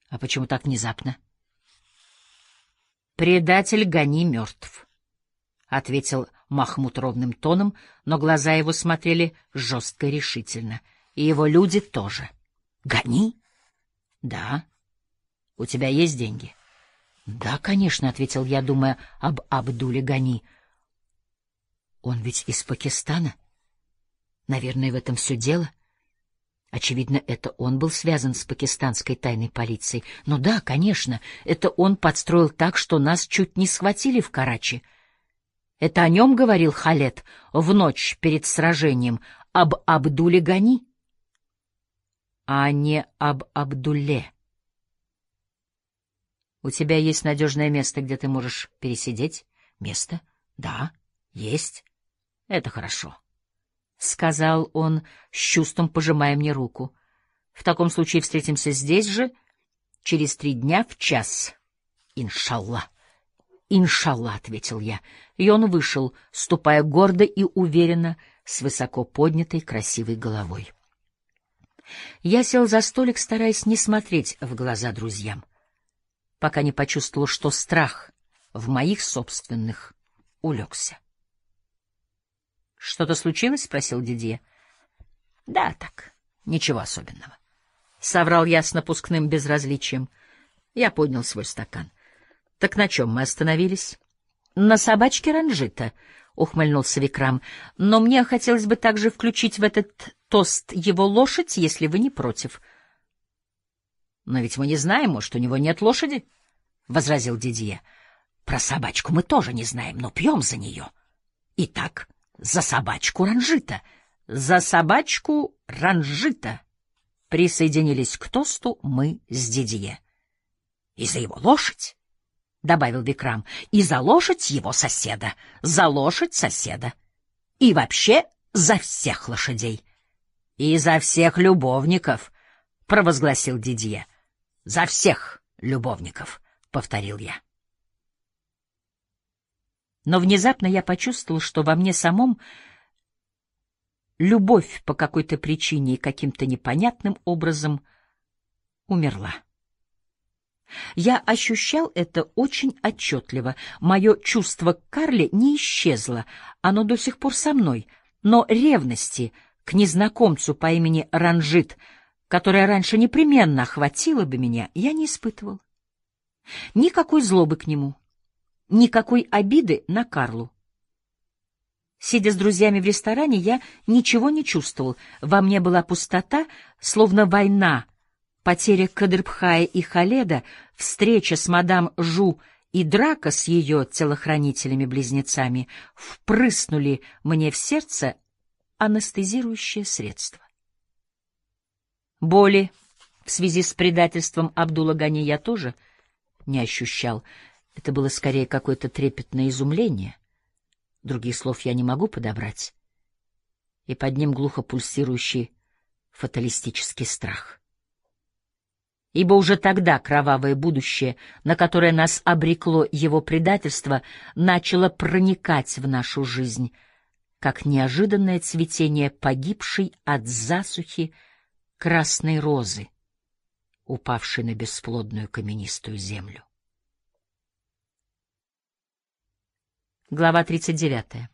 А почему так внезапно? «Предатель Гани мертв», — ответил Махмуд ровным тоном, но глаза его смотрели жестко и решительно. И его люди тоже. «Гани?» «Да. У тебя есть деньги?» «Да, конечно», — ответил я, думая об Абдуле Гани. «Он ведь из Пакистана. Наверное, в этом все дело. Очевидно, это он был связан с пакистанской тайной полицией. Ну да, конечно, это он подстроил так, что нас чуть не схватили в Карачи. Это о нем говорил Халед в ночь перед сражением, об Абдуле Гани, а не об Абдулле. У тебя есть надежное место, где ты можешь пересидеть? Место? Да, есть. Это хорошо. — сказал он, с чувством пожимая мне руку. — В таком случае встретимся здесь же через 3 дня в час. — Иншалла. — Иншалла, — ответил я. И он вышел, ступая гордо и уверенно, с высоко поднятой красивой головой. Я сел за столик, стараясь не смотреть в глаза друзьям, пока не почувствовал, что страх в моих собственных улегся. — Что-то случилось? — спросил Дидье. — Да, так, ничего особенного. Соврал я с напускным безразличием. Я поднял свой стакан. — Так на чем мы остановились? — На собачке Ранжита, — ухмыльнулся Викрам. — Но мне хотелось бы также включить в этот тост его лошадь, если вы не против. — Но ведь мы не знаем, может, у него нет лошади, — возразил Дидье. — Про собачку мы тоже не знаем, но пьем за нее. Итак... За собачку Ранжита! За собачку Ранжита! Присоединились к тосту мы с Дидье. И за его лошадь, — добавил Викрам, — и за лошадь его соседа, за лошадь соседа. И вообще за всех лошадей. И за всех любовников, — провозгласил Дидье. За всех любовников, — повторил я. Но внезапно я почувствовал, что во мне самом любовь по какой-то причине и каким-то непонятным образом умерла. Я ощущал это очень отчетливо. Мое чувство к Карле не исчезло, оно до сих пор со мной, но ревности к незнакомцу по имени Ранжит, которая раньше непременно охватила бы меня, я не испытывал. Никакой злобы к нему. Никакой обиды на Карлу. Сидя с друзьями в ресторане, я ничего не чувствовал. Во мне была пустота, словно война, потеря Кадрбхая и Халеда, встреча с мадам Жу и драка с ее телохранителями-близнецами впрыснули мне в сердце анестезирующее средство. Боли в связи с предательством Абдула Гани я тоже не ощущал. Это было скорее какое-то трепетное изумление. Других слов я не могу подобрать. И под ним глухо пульсирующий фаталистический страх. Ибо уже тогда кровавое будущее, на которое нас обрекло его предательство, начало проникать в нашу жизнь, как неожиданное цветение погибшей от засухи красной розы, упавшей на бесплодную каменистую землю. Глава 39.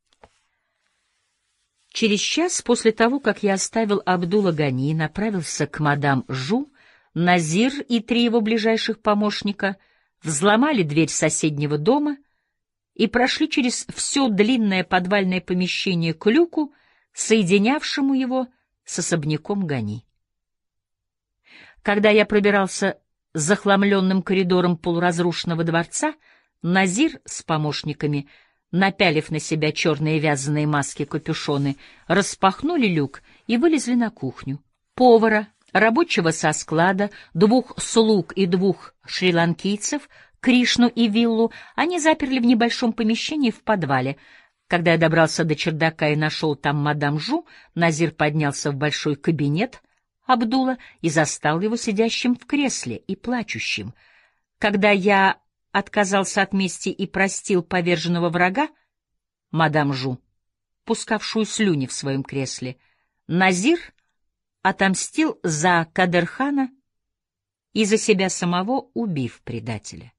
Через час после того, как я оставил Абдула Гани и направился к мадам Жу, Назир и 3 его ближайших помощника взломали дверь соседнего дома и прошли через все длинное подвальное помещение к люку, соединявшему его с особняком Гани. Когда я пробирался захламленным коридором полуразрушенного дворца, Назир с помощниками, напялив на себя черные вязаные маски-капюшоны, распахнули люк и вылезли на кухню. Повара, рабочего со склада, 2 слуг и 2 шри-ланкийцев, Кришну и Виллу, они заперли в небольшом помещении в подвале. Когда я добрался до чердака и нашел там мадам Жу, Назир поднялся в большой кабинет Абдула и застал его сидящим в кресле и плачущим. Когда я отказался от мести и простил поверженного врага, мадам Жу, пускавшую слюни в своем кресле, Назир отомстил за Кадерхана и за себя самого убив предателя.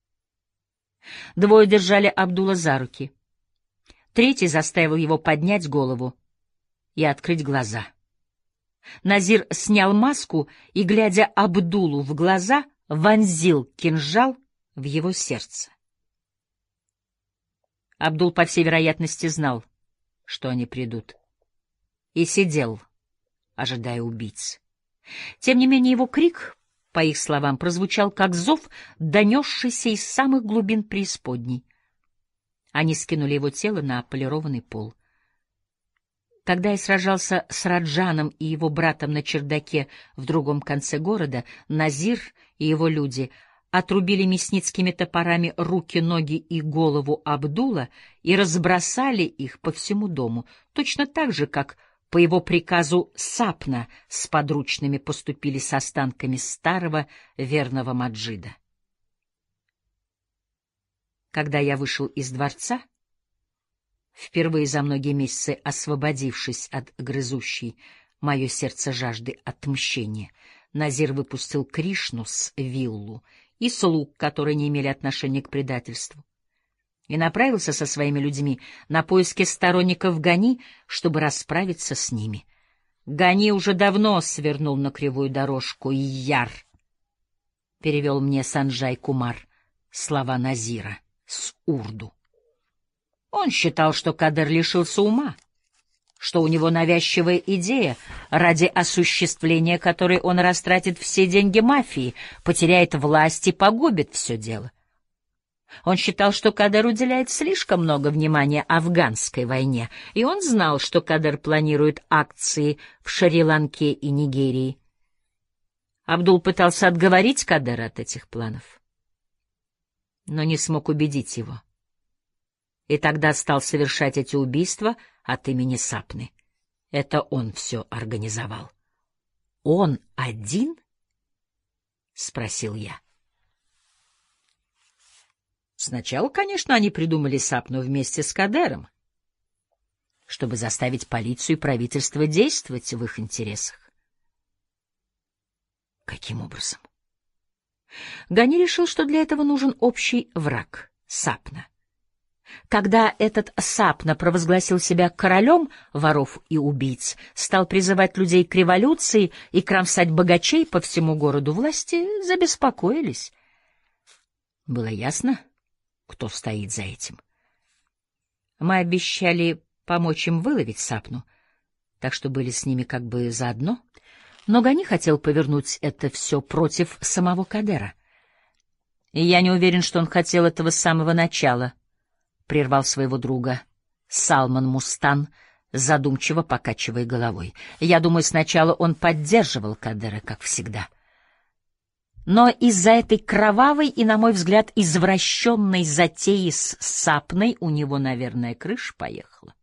Двое держали Абдула за руки. Третий заставил его поднять голову и открыть глаза. Назир снял маску и, глядя Абдулу в глаза, вонзил кинжал в его сердце. Абдул, по всей вероятности, знал, что они придут, и сидел, ожидая убийц. Тем не менее его крик, по их словам, прозвучал как зов, донесшийся из самых глубин преисподней. Они скинули его тело на полированный пол. Когда я сражался с Раджаном и его братом на чердаке в другом конце города, Назир и его люди отрубили мясницкими топорами руки, ноги и голову Абдула и разбросали их по всему дому, точно так же, как по его приказу Сапна с подручными поступили с останками старого верного Маджида. Когда я вышел из дворца, впервые за многие месяцы освободившись от грызущей мое сердце жажды отмщения, Назир выпустил Кришну с виллу и слуг, которые не имели отношения к предательству, и направился со своими людьми на поиски сторонников Гани, чтобы расправиться с ними. Гани уже давно свернул на кривую дорожку, и Яр перевел мне Санджай Кумар слова Назира с урду. Он считал, что Кадер лишился ума, что у него навязчивая идея, ради осуществления которой он растратит все деньги мафии, потеряет власть и погубит все дело. Он считал, что Кадер уделяет слишком много внимания афганской войне, и он знал, что Кадер планирует акции в Шри-Ланке и Нигерии. Абдул пытался отговорить Кадера от этих планов, но не смог убедить его. И тогда стал совершать эти убийства от имени Сапны. Это он все организовал. — Он один? — спросил я. Сначала, конечно, они придумали Сапну вместе с Кадером, чтобы заставить полицию и правительство действовать в их интересах. Каким образом? Гани решил, что для этого нужен общий враг — Сапна. Когда этот Сапна провозгласил себя королем воров и убийц, стал призывать людей к революции и кромсать богачей по всему городу, власти забеспокоились. Было ясно, кто стоит за этим. Мы обещали помочь им выловить Сапну, так что были с ними как бы заодно. Но Гани хотел повернуть это все против самого Кадера. И я не уверен, что он хотел этого с самого начала, — прервал своего друга Салман Мустан, задумчиво покачивая головой. Я думаю, сначала он поддерживал Кадера, как всегда. Но из-за этой кровавой и, на мой взгляд, извращенной затеи с Сапной у него, наверное, крыша поехала.